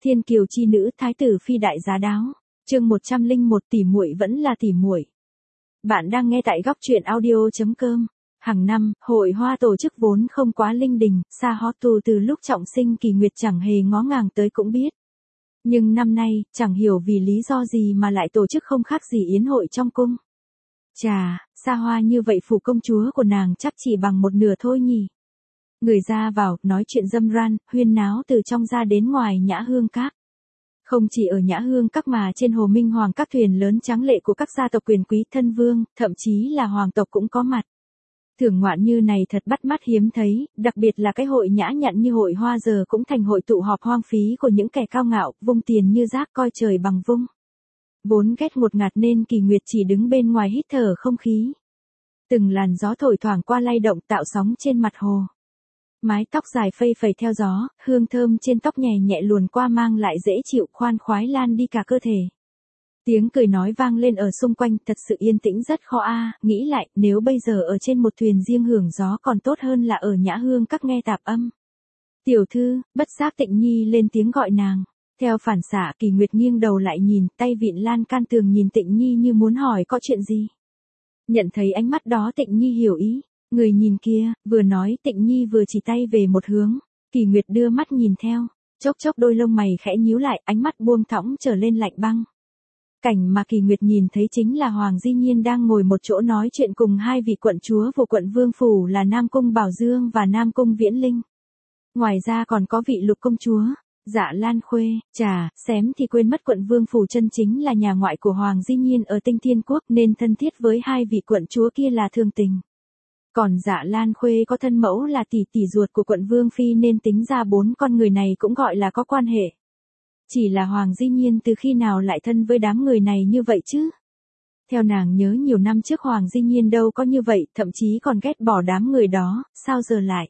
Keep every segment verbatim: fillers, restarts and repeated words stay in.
Thiên kiều chi nữ, thái tử phi đại giá đáo. Chương một trăm lẻ một, tỉ muội vẫn là tỉ muội. Bạn đang nghe tại góc truyện audio chấm com. Hàng năm, hội hoa tổ chức vốn không quá linh đình, xa hot tu từ lúc trọng sinh Kỳ Nguyệt chẳng hề ngó ngàng tới cũng biết. Nhưng năm nay, chẳng hiểu vì lý do gì mà lại tổ chức không khác gì yến hội trong cung. Chà, xa hoa như vậy phủ công chúa của nàng chắc chỉ bằng một nửa thôi nhỉ. Người ra vào, nói chuyện râm ran, huyên náo từ trong ra đến ngoài Nhã Hương Các. Không chỉ ở Nhã Hương Các mà trên Hồ Minh Hoàng các thuyền lớn tráng lệ của các gia tộc quyền quý thân vương, thậm chí là hoàng tộc cũng có mặt. Thưởng ngoạn như này thật bắt mắt hiếm thấy, đặc biệt là cái hội nhã nhặn như hội hoa giờ cũng thành hội tụ họp hoang phí của những kẻ cao ngạo, vung tiền như rác coi trời bằng vung. Vốn ghét ngột ngạt nên Kỳ Nguyệt chỉ đứng bên ngoài hít thở không khí. Từng làn gió thổi thoảng qua lay động tạo sóng trên mặt hồ. Mái tóc dài phây phẩy theo gió, hương thơm trên tóc nhẹ nhẹ luồn qua mang lại dễ chịu khoan khoái lan đi cả cơ thể. Tiếng cười nói vang lên ở xung quanh thật sự yên tĩnh rất khó a. Nghĩ lại nếu bây giờ ở trên một thuyền riêng hưởng gió còn tốt hơn là ở Nhã Hương Các nghe tạp âm. Tiểu thư, bất giác Tịnh Nhi lên tiếng gọi nàng. Theo phản xạ Kỳ Nguyệt nghiêng đầu lại nhìn, tay vịn lan can tường nhìn Tịnh Nhi như muốn hỏi có chuyện gì. Nhận thấy ánh mắt đó Tịnh Nhi hiểu ý. Người nhìn kia, vừa nói Tịnh Nhi vừa chỉ tay về một hướng. Kỳ Nguyệt đưa mắt nhìn theo, chốc chốc đôi lông mày khẽ nhíu lại, ánh mắt buông thõng trở lên lạnh băng. Cảnh mà Kỳ Nguyệt nhìn thấy chính là Hoàng Di Nhiên đang ngồi một chỗ nói chuyện cùng hai vị quận chúa của quận Vương Phủ là Nam Cung Bảo Dương và Nam Cung Viễn Linh. Ngoài ra còn có vị lục công chúa, Dạ Lan Khuê. Chà, xém thì quên mất quận Vương Phủ chân chính là nhà ngoại của Hoàng Di Nhiên ở Tinh Thiên Quốc nên thân thiết với hai vị quận chúa kia là thường tình. Còn Dạ Lan Khuê có thân mẫu là tỷ tỷ ruột của quận Vương Phi nên tính ra bốn con người này cũng gọi là có quan hệ. Chỉ là Hoàng Di Nhiên từ khi nào lại thân với đám người này như vậy chứ? Theo nàng nhớ nhiều năm trước Hoàng Di Nhiên đâu có như vậy, thậm chí còn ghét bỏ đám người đó, sao giờ lại?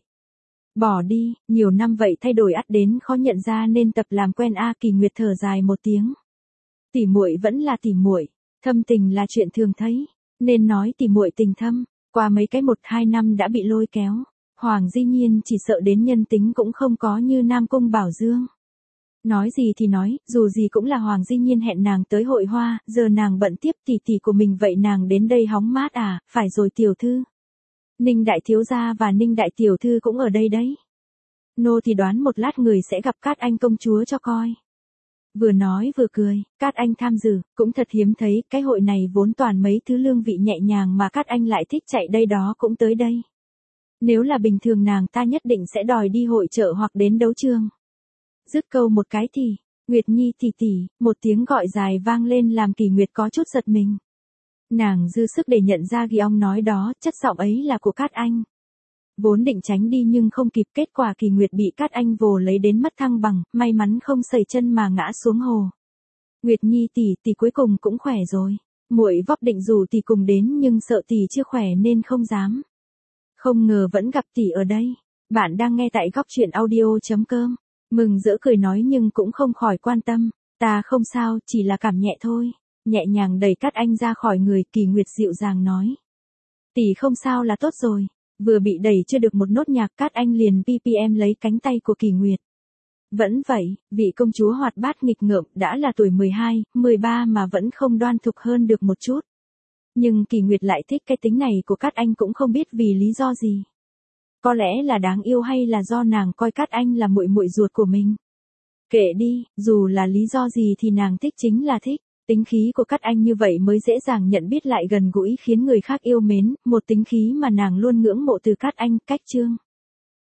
Bỏ đi, nhiều năm vậy thay đổi ắt đến khó nhận ra nên tập làm quen a. Kỳ Nguyệt thở dài một tiếng. Tỉ muội vẫn là tỉ muội, thâm tình là chuyện thường thấy, nên nói tỉ muội tình thâm. Qua mấy cái một hai năm đã bị lôi kéo, Hoàng Di Nhiên chỉ sợ đến nhân tính cũng không có như Nam Cung Bảo Dương. Nói gì thì nói, dù gì cũng là Hoàng Di Nhiên hẹn nàng tới hội hoa, giờ nàng bận tiếp tỷ tỷ của mình vậy nàng đến đây hóng mát à, phải rồi tiểu thư. Ninh đại thiếu gia và Ninh đại tiểu thư cũng ở đây đấy. Nô thì đoán một lát người sẽ gặp Cát Anh công chúa cho coi. Vừa nói vừa cười, Cát Anh tham dự, cũng thật hiếm thấy, cái hội này vốn toàn mấy thứ lương vị nhẹ nhàng mà Cát Anh lại thích chạy đây đó cũng tới đây. Nếu là bình thường nàng ta nhất định sẽ đòi đi hội chợ hoặc đến đấu trường. Dứt câu một cái thì, Nguyệt Nhi tỷ tỷ, một tiếng gọi dài vang lên làm Kỳ Nguyệt có chút giật mình. Nàng dư sức để nhận ra ghi ông nói đó, chất giọng ấy là của Cát Anh. Vốn định tránh đi nhưng không kịp, kết quả Kỳ Nguyệt bị Cát Anh vồ lấy đến mất thăng bằng, may mắn không sẩy chân mà ngã xuống hồ. Nguyệt Nhi tỷ tỷ cuối cùng cũng khỏe rồi. Muội vóc định rủ tỷ cùng đến nhưng sợ tỷ chưa khỏe nên không dám. Không ngờ vẫn gặp tỷ ở đây. Bạn đang nghe tại góc truyện audio chấm com. Mừng rỡ cười nói nhưng cũng không khỏi quan tâm. Ta không sao, chỉ là cảm nhẹ thôi. Nhẹ nhàng đẩy Cát Anh ra khỏi người, Kỳ Nguyệt dịu dàng nói. Tỷ không sao là tốt rồi. Vừa bị đẩy chưa được một nốt nhạc Cát Anh liền pê pê em lấy cánh tay của Kỳ Nguyệt. Vẫn vậy, vị công chúa hoạt bát nghịch ngợm đã là tuổi mười hai, mười ba mà vẫn không đoan thục hơn được một chút. Nhưng Kỳ Nguyệt lại thích cái tính này của Cát Anh cũng không biết vì lý do gì. Có lẽ là đáng yêu hay là do nàng coi Cát Anh là muội muội ruột của mình. Kệ đi, dù là lý do gì thì nàng thích chính là thích. Tính khí của Cát Anh như vậy mới dễ dàng nhận biết lại gần gũi khiến người khác yêu mến, một tính khí mà nàng luôn ngưỡng mộ từ Cát Anh. Cách chương